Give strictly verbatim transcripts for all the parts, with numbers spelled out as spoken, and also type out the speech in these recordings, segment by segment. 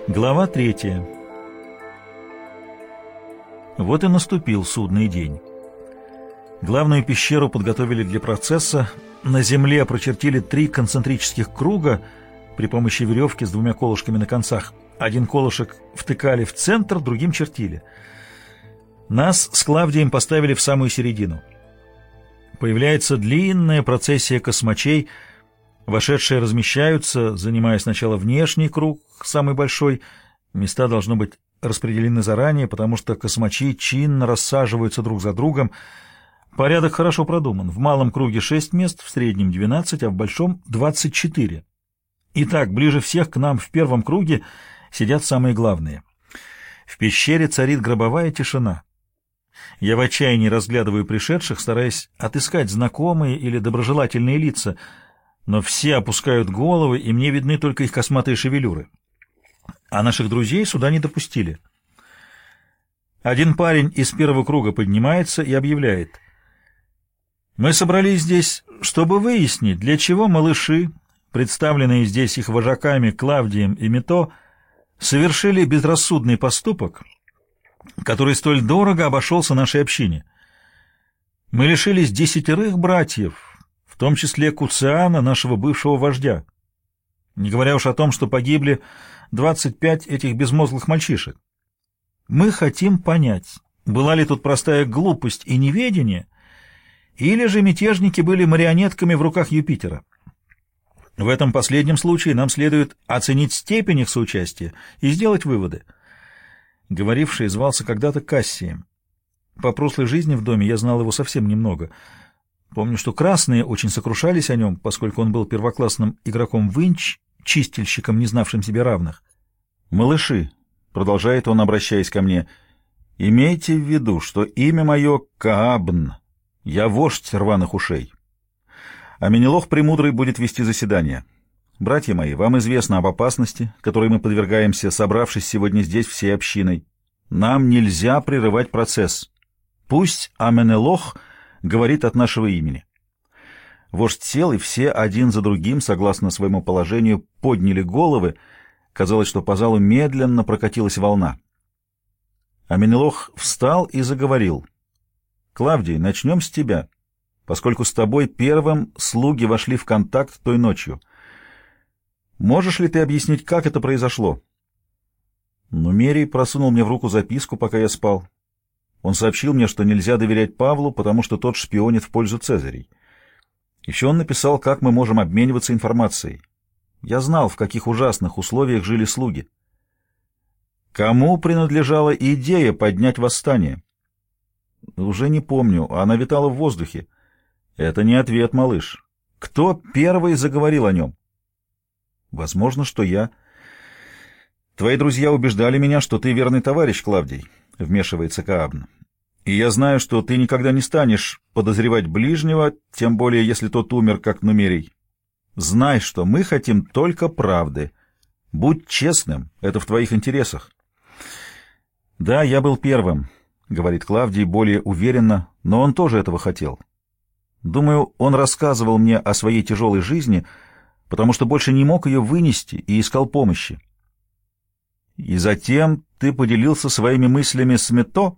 Глава третья. Вот и наступил судный день. Главную пещеру подготовили для процесса. На земле прочертили три концентрических круга при помощи веревки с двумя колышками на концах. Один колышек втыкали в центр, другим чертили. Нас с Клавдием поставили в самую середину. Появляется длинная процессия космачей. Вошедшие размещаются, занимая сначала внешний круг, самый большой. Места должны быть распределены заранее, потому что космачи чинно рассаживаются друг за другом. Порядок хорошо продуман. В малом круге шесть мест, в среднем двенадцать, а в большом двадцать четыре. Итак, ближе всех к нам в первом круге сидят самые главные. В пещере царит гробовая тишина. Я в отчаянии разглядываю пришедших, стараясь отыскать знакомые или доброжелательные лица, но все опускают головы, и мне видны только их косматые шевелюры. А наших друзей сюда не допустили. Один парень из первого круга поднимается и объявляет: «Мы собрались здесь, чтобы выяснить, для чего малыши, представленные здесь их вожаками Клавдием и Мето, совершили безрассудный поступок, который столь дорого обошелся нашей общине. Мы лишились десятерых братьев, в том числе Куциана, нашего бывшего вождя, не говоря уж о том, что погибли двадцать пять этих безмозглых мальчишек. Мы хотим понять, была ли тут простая глупость и неведение, или же мятежники были марионетками в руках Юпитера. В этом последнем случае нам следует оценить степень их соучастия и сделать выводы». Говоривший звался когда-то Кассием. По прошлой жизни в доме я знал его совсем немного. Помню, что красные очень сокрушались о нем, поскольку он был первоклассным игроком винч, чистильщиком, не знавшим себе равных. «Малыши», — продолжает он, обращаясь ко мне, — «имейте в виду, что имя мое Каабн, я вождь рваных ушей. А Менелох Премудрый будет вести заседание. Братья мои, вам известно об опасности, которой мы подвергаемся, собравшись сегодня здесь всей общиной. Нам нельзя прерывать процесс. Пусть Аменелох говорит от нашего имени». Вождь сел, и все один за другим, согласно своему положению, подняли головы. Казалось, что по залу медленно прокатилась волна. Аменелох встал и заговорил: «Клавдий, начнем с тебя, поскольку с тобой первым слуги вошли в контакт той ночью. Можешь ли ты объяснить, как это произошло?» Нумерий просунул мне в руку записку, пока я спал. Он сообщил мне, что нельзя доверять Павлу, потому что тот шпионит в пользу Цезарей. Еще он написал, как мы можем обмениваться информацией. Я знал, в каких ужасных условиях жили слуги. Кому принадлежала идея поднять восстание? Уже не помню, она витала в воздухе. Это не ответ, малыш. Кто первый заговорил о нем? Возможно, что я. Твои друзья убеждали меня, что ты верный товарищ, Клавдий, — вмешивается Каабн. И я знаю, что ты никогда не станешь подозревать ближнего, тем более, если тот умер, как Нумерий. Знай, что мы хотим только правды. Будь честным, это в твоих интересах. Да, я был первым, — говорит Клавдий более уверенно, но он тоже этого хотел. Думаю, он рассказывал мне о своей тяжелой жизни, потому что больше не мог ее вынести и искал помощи. И затем ты поделился своими мыслями с Мето?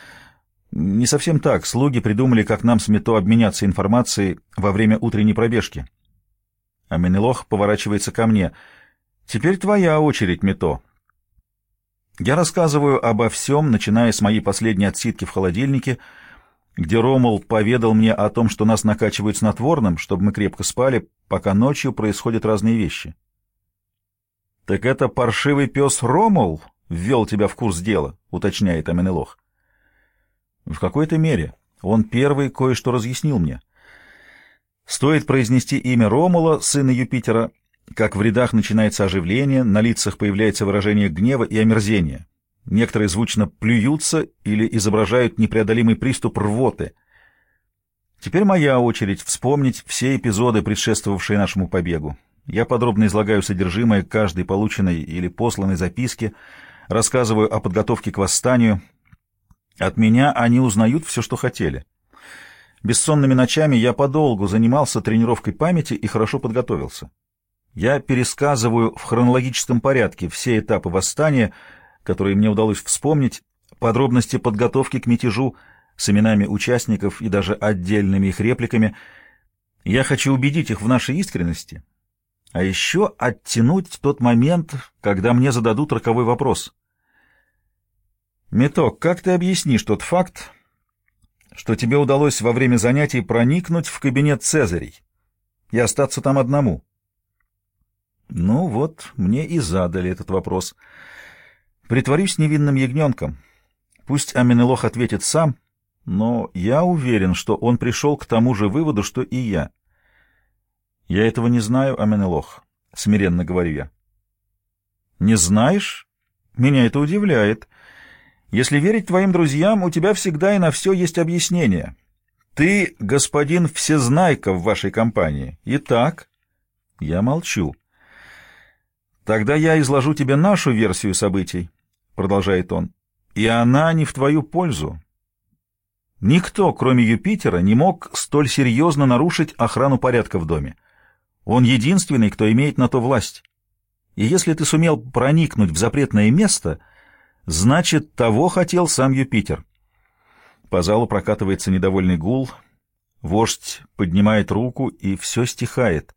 Не совсем так. Слуги придумали, как нам с Мето обменяться информацией во время утренней пробежки. А Менелох поворачивается ко мне. Теперь твоя очередь, Мето. Я рассказываю обо всем, начиная с моей последней отсидки в холодильнике, где Ромул поведал мне о том, что нас накачивают снотворным, чтобы мы крепко спали, пока ночью происходят разные вещи. — Так это паршивый пес Ромул ввел тебя в курс дела, — уточняет Аменелох. — В какой-то мере. Он первый кое-что разъяснил мне. Стоит произнести имя Ромула, сына Юпитера, как в рядах начинается оживление, на лицах появляется выражение гнева и омерзения. Некоторые звучно плюются или изображают непреодолимый приступ рвоты. Теперь моя очередь вспомнить все эпизоды, предшествовавшие нашему побегу. Я подробно излагаю содержимое каждой полученной или посланной записки, рассказываю о подготовке к восстанию. От меня они узнают все, что хотели. Бессонными ночами я подолгу занимался тренировкой памяти и хорошо подготовился. Я пересказываю в хронологическом порядке все этапы восстания, которые мне удалось вспомнить, подробности подготовки к мятежу с именами участников и даже отдельными их репликами. Я хочу убедить их в нашей искренности, а еще оттянуть тот момент, когда мне зададут роковой вопрос. Меток, как ты объяснишь тот факт, что тебе удалось во время занятий проникнуть в кабинет Цезарей и остаться там одному? Ну вот, мне и задали этот вопрос. Притворюсь невинным ягненком. Пусть Аменелох ответит сам, но я уверен, что он пришел к тому же выводу, что и я. Я этого не знаю, Аменелох, — смиренно говорю я. Не знаешь? Меня это удивляет. Если верить твоим друзьям, у тебя всегда и на все есть объяснение. Ты господин Всезнайка в вашей компании. Итак, я молчу. Тогда я изложу тебе нашу версию событий, — продолжает он, — и она не в твою пользу. Никто, кроме Юпитера, не мог столь серьезно нарушить охрану порядка в доме. Он единственный, кто имеет на то власть. И если ты сумел проникнуть в запретное место, значит, того хотел сам Юпитер. По залу прокатывается недовольный гул. Вождь поднимает руку, и все стихает.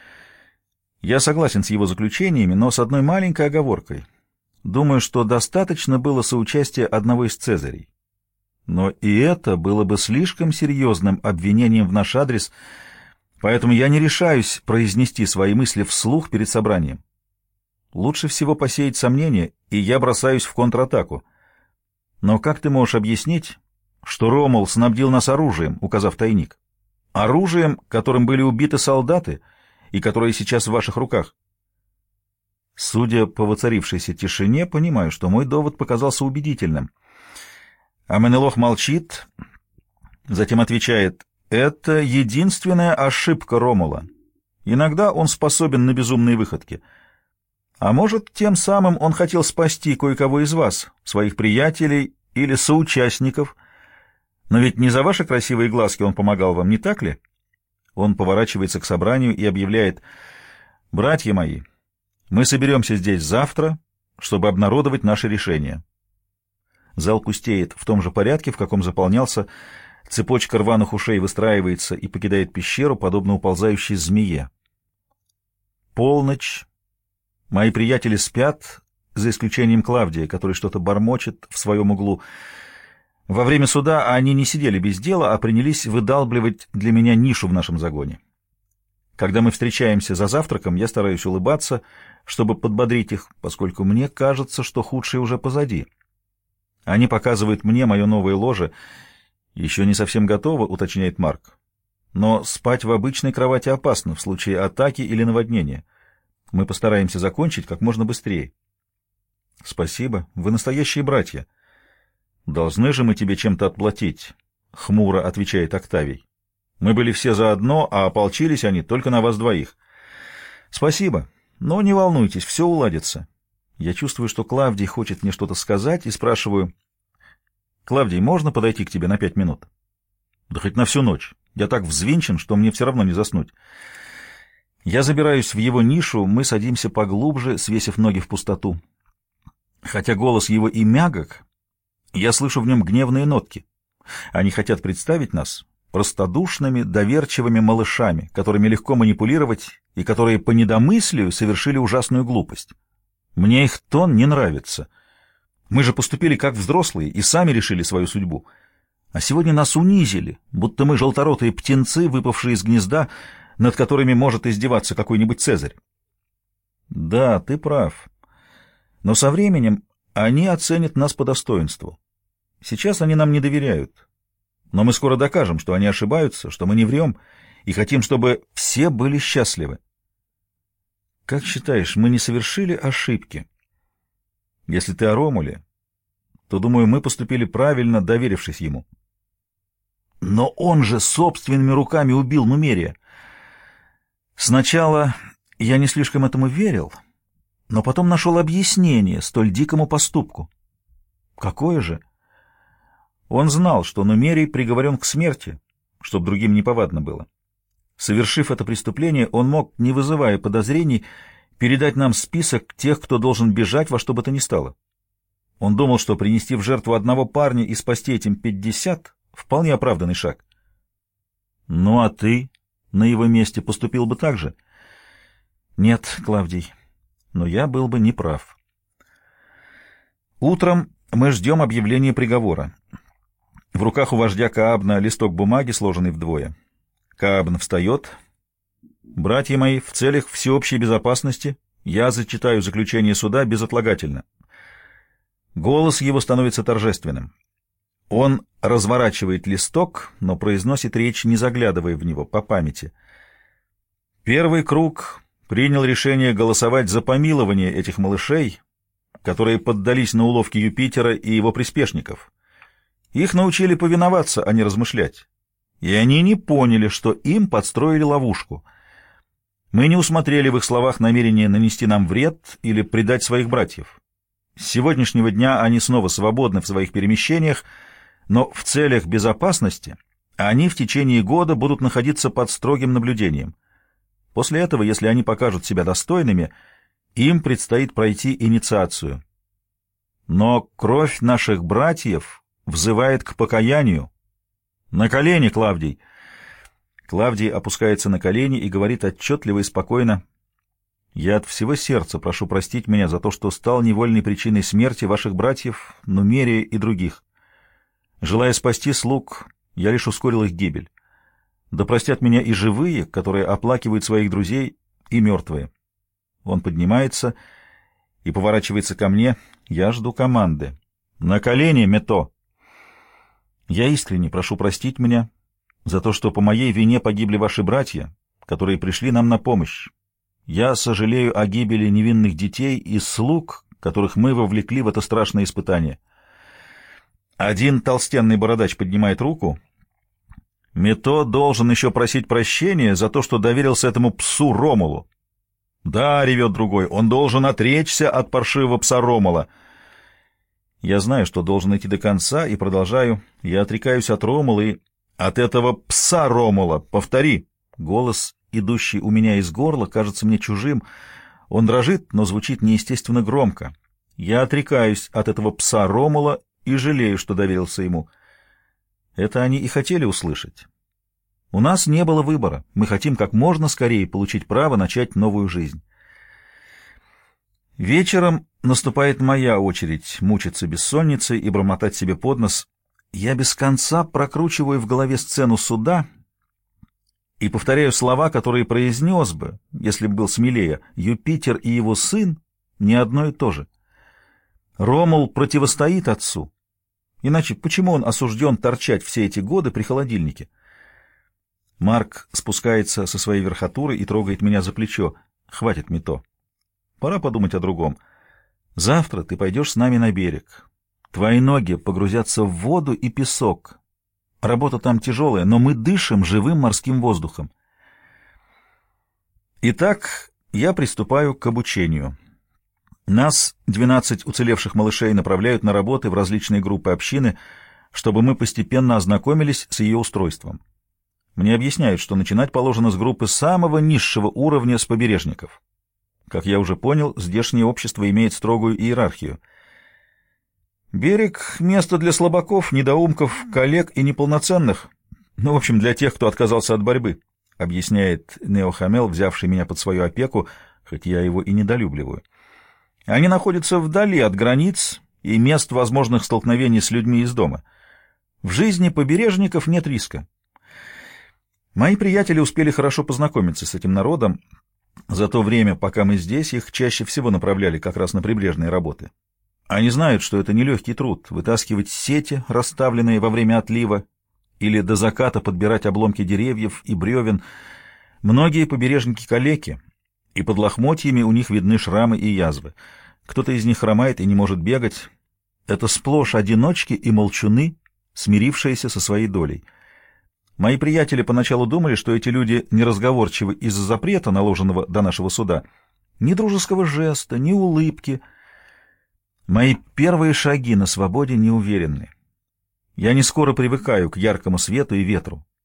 Я согласен с его заключениями, но с одной маленькой оговоркой. Думаю, что достаточно было соучастия одного из Цезарей. Но и это было бы слишком серьезным обвинением в наш адрес, поэтому я не решаюсь произнести свои мысли вслух перед собранием. Лучше всего посеять сомнения, и я бросаюсь в контратаку. Но как ты можешь объяснить, что Ромул снабдил нас оружием, указав тайник? Оружием, которым были убиты солдаты, и которое сейчас в ваших руках? Судя по воцарившейся тишине, понимаю, что мой довод показался убедительным. Аменелох молчит, затем отвечает: «Это единственная ошибка Ромула. Иногда он способен на безумные выходки. А может, тем самым он хотел спасти кое-кого из вас, своих приятелей или соучастников. Но ведь не за ваши красивые глазки он помогал вам, не так ли?» Он поворачивается к собранию и объявляет: «Братья мои, мы соберемся здесь завтра, чтобы обнародовать наше решение». Зал пустеет в том же порядке, в каком заполнялся. Цепочка рваных ушей выстраивается и покидает пещеру, подобно уползающей змее. Полночь. Мои приятели спят, за исключением Клавдия, который что-то бормочет в своем углу. Во время суда они не сидели без дела, а принялись выдалбливать для меня нишу в нашем загоне. Когда мы встречаемся за завтраком, я стараюсь улыбаться, чтобы подбодрить их, поскольку мне кажется, что худшее уже позади. Они показывают мне мое новое ложе. «Еще не совсем готово», — уточняет Марк. «Но спать в обычной кровати опасно в случае атаки или наводнения. Мы постараемся закончить как можно быстрее». «Спасибо. Вы настоящие братья». «Должны же мы тебе чем-то отплатить», — хмуро отвечает Октавий. «Мы были все заодно, а ополчились они только на вас двоих». «Спасибо. Но не волнуйтесь, все уладится». Я чувствую, что Клавдий хочет мне что-то сказать, и спрашиваю: «Клавдий, можно подойти к тебе на пять минут?» «Да хоть на всю ночь. Я так взвинчен, что мне все равно не заснуть». Я забираюсь в его нишу, мы садимся поглубже, свесив ноги в пустоту. Хотя голос его и мягок, я слышу в нем гневные нотки. Они хотят представить нас простодушными, доверчивыми малышами, которыми легко манипулировать и которые по недомыслию совершили ужасную глупость. Мне их тон не нравится. Мы же поступили как взрослые и сами решили свою судьбу. А сегодня нас унизили, будто мы желторотые птенцы, выпавшие из гнезда, над которыми может издеваться какой-нибудь Цезарь. Да, ты прав. Но со временем они оценят нас по достоинству. Сейчас они нам не доверяют. Но мы скоро докажем, что они ошибаются, что мы не врем, и хотим, чтобы все были счастливы. Как считаешь, мы не совершили ошибки? Если ты о Ромуле, то, думаю, мы поступили правильно, доверившись ему. Но он же собственными руками убил Нумерия. Сначала я не слишком этому верил, но потом нашел объяснение столь дикому поступку. Какое же? Он знал, что Нумерий приговорен к смерти, чтоб другим неповадно было. Совершив это преступление, он мог, не вызывая подозрений, передать нам список тех, кто должен бежать во что бы то ни стало. Он думал, что принести в жертву одного парня и спасти этим пятьдесят — вполне оправданный шаг. Ну а ты на его месте поступил бы так же? Нет, Клавдий, но я был бы неправ. Утром мы ждем объявления приговора. В руках у вождя Каабна листок бумаги, сложенный вдвое. Каабн встает. «Братья мои, в целях всеобщей безопасности я зачитаю заключение суда безотлагательно». Голос его становится торжественным. Он разворачивает листок, но произносит речь, не заглядывая в него, по памяти. Первый круг принял решение голосовать за помилование этих малышей, которые поддались на уловки Юпитера и его приспешников. Их научили повиноваться, а не размышлять. И они не поняли, что им подстроили ловушку. Мы не усмотрели в их словах намерение нанести нам вред или предать своих братьев. С сегодняшнего дня они снова свободны в своих перемещениях, но в целях безопасности они в течение года будут находиться под строгим наблюдением. После этого, если они покажут себя достойными, им предстоит пройти инициацию. Но кровь наших братьев взывает к покаянию. На колени, Клавдий! Клавдий опускается на колени и говорит отчетливо и спокойно: «Я от всего сердца прошу простить меня за то, что стал невольной причиной смерти ваших братьев, Нумерия и других. Желая спасти слуг, я лишь ускорил их гибель. Да простят меня и живые, которые оплакивают своих друзей, и мертвые». Он поднимается и поворачивается ко мне. Я жду команды. «На колени, Мето!» «Я искренне прошу простить меня за то, что по моей вине погибли ваши братья, которые пришли нам на помощь. Я сожалею о гибели невинных детей и слуг, которых мы вовлекли в это страшное испытание». Один толстенный бородач поднимает руку. «Мето должен еще просить прощения за то, что доверился этому псу Ромулу». «Да», — ревет другой, — «он должен отречься от паршивого пса Ромула». Я знаю, что должен идти до конца, и продолжаю. Я отрекаюсь от Ромула и... «От этого пса Ромула! Повтори!» Голос, идущий у меня из горла, кажется мне чужим. Он дрожит, но звучит неестественно громко. Я отрекаюсь от этого пса Ромула и жалею, что доверился ему. Это они и хотели услышать. У нас не было выбора. Мы хотим как можно скорее получить право начать новую жизнь. Вечером наступает моя очередь мучиться бессонницей и бормотать себе под нос. Я без конца прокручиваю в голове сцену суда и повторяю слова, которые произнес бы, если бы был смелее. Юпитер и его сын не одно и то же. Ромул противостоит отцу. Иначе почему он осужден торчать все эти годы при холодильнике? Марк спускается со своей верхотуры и трогает меня за плечо. «Хватит, Мито. Пора подумать о другом. Завтра ты пойдешь с нами на берег. Твои ноги погрузятся в воду и песок. Работа там тяжелая, но мы дышим живым морским воздухом». Итак, я приступаю к обучению. Нас, двенадцать уцелевших малышей, направляют на работы в различные группы общины, чтобы мы постепенно ознакомились с ее устройством. Мне объясняют, что начинать положено с группы самого низшего уровня, с побережников. Как я уже понял, здешнее общество имеет строгую иерархию. Берег — место для слабаков, недоумков, коллег и неполноценных. Ну, в общем, для тех, кто отказался от борьбы, — объясняет Неохамел, взявший меня под свою опеку, хоть я его и недолюбливаю. Они находятся вдали от границ и мест возможных столкновений с людьми из дома. В жизни побережников нет риска. Мои приятели успели хорошо познакомиться с этим народом. За то время, пока мы здесь, их чаще всего направляли как раз на прибрежные работы. Они знают, что это нелегкий труд — вытаскивать сети, расставленные во время отлива, или до заката подбирать обломки деревьев и бревен. Многие побережники калеки, и под лохмотьями у них видны шрамы и язвы. Кто-то из них хромает и не может бегать. Это сплошь одиночки и молчуны, смирившиеся со своей долей. Мои приятели поначалу думали, что эти люди неразговорчивы из-за запрета, наложенного до нашего суда. Ни дружеского жеста, ни улыбки. Мои первые шаги на свободе неуверенны. Я не скоро привыкаю к яркому свету и ветру.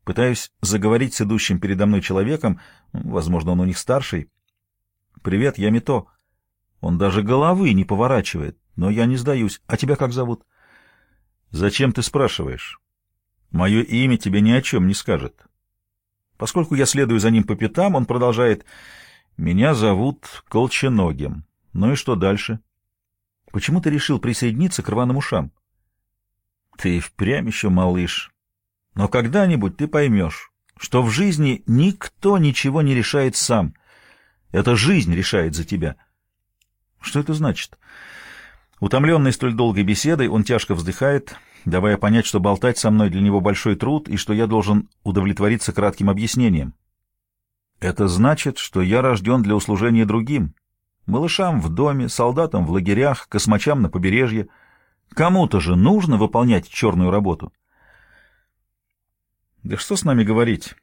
Пытаюсь заговорить с идущим передо мной человеком, возможно, он у них старший. «Привет, я Мито». Он даже головы не поворачивает, но я не сдаюсь. «А тебя как зовут?» «Зачем ты спрашиваешь? Мое имя тебе ни о чем не скажет». Поскольку я следую за ним по пятам, он продолжает: «Меня зовут Колченогим. Ну и что дальше? Почему ты решил присоединиться к рваным ушам?» «Ты впрямь еще малыш. Но когда-нибудь ты поймешь, что в жизни никто ничего не решает сам. Это жизнь решает за тебя». «Что это значит?» Утомленный столь долгой беседой, он тяжко вздыхает, давая понять, что болтать со мной для него большой труд и что я должен удовлетвориться кратким объяснением. «Это значит, что я рожден для услужения другим. Малышам в доме, солдатам в лагерях, космачам на побережье. Кому-то же нужно выполнять черную работу». «Да что с нами говорить?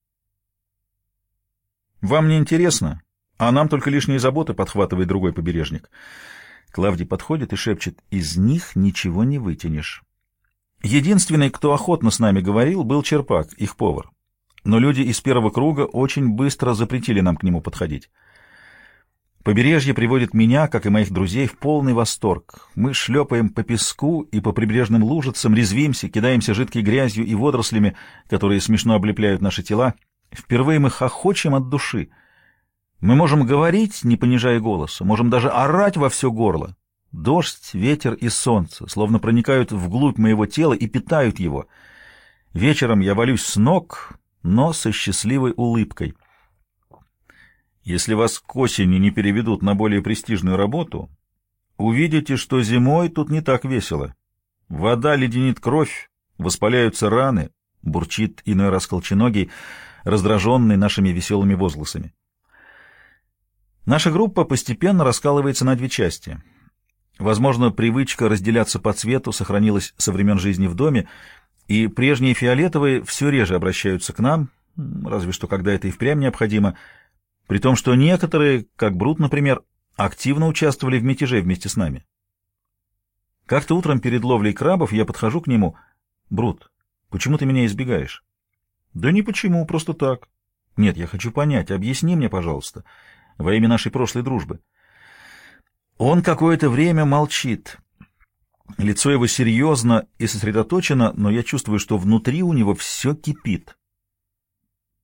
Вам не интересно, а нам только лишние заботы», — подхватывает другой побережник. Клавдий подходит и шепчет: «Из них ничего не вытянешь». Единственный, кто охотно с нами говорил, был Черпак, их повар. Но люди из первого круга очень быстро запретили нам к нему подходить. Побережье приводит меня, как и моих друзей, в полный восторг. Мы шлепаем по песку и по прибрежным лужицам, резвимся, кидаемся жидкой грязью и водорослями, которые смешно облепляют наши тела. Впервые мы хохочем от души. Мы можем говорить, не понижая голоса, можем даже орать во все горло. Дождь, ветер и солнце словно проникают вглубь моего тела и питают его. Вечером я валюсь с ног, но со счастливой улыбкой. Если вас к осени не переведут на более престижную работу, увидите, что зимой тут не так весело. Вода леденит кровь, воспаляются раны, бурчит иной раз Колченогий, раздраженный нашими веселыми возгласами. Наша группа постепенно раскалывается на две части. Возможно, привычка разделяться по цвету сохранилась со времен жизни в доме, и прежние фиолетовые все реже обращаются к нам, разве что когда это и впрямь необходимо, при том, что некоторые, как Брут, например, активно участвовали в мятеже вместе с нами. Как-то утром перед ловлей крабов я подхожу к нему: «Брут, почему ты меня избегаешь?» «Да не почему, просто так». «Нет, я хочу понять, объясни мне, пожалуйста, во имя нашей прошлой дружбы». Он какое-то время молчит. Лицо его серьезно и сосредоточено, но я чувствую, что внутри у него все кипит.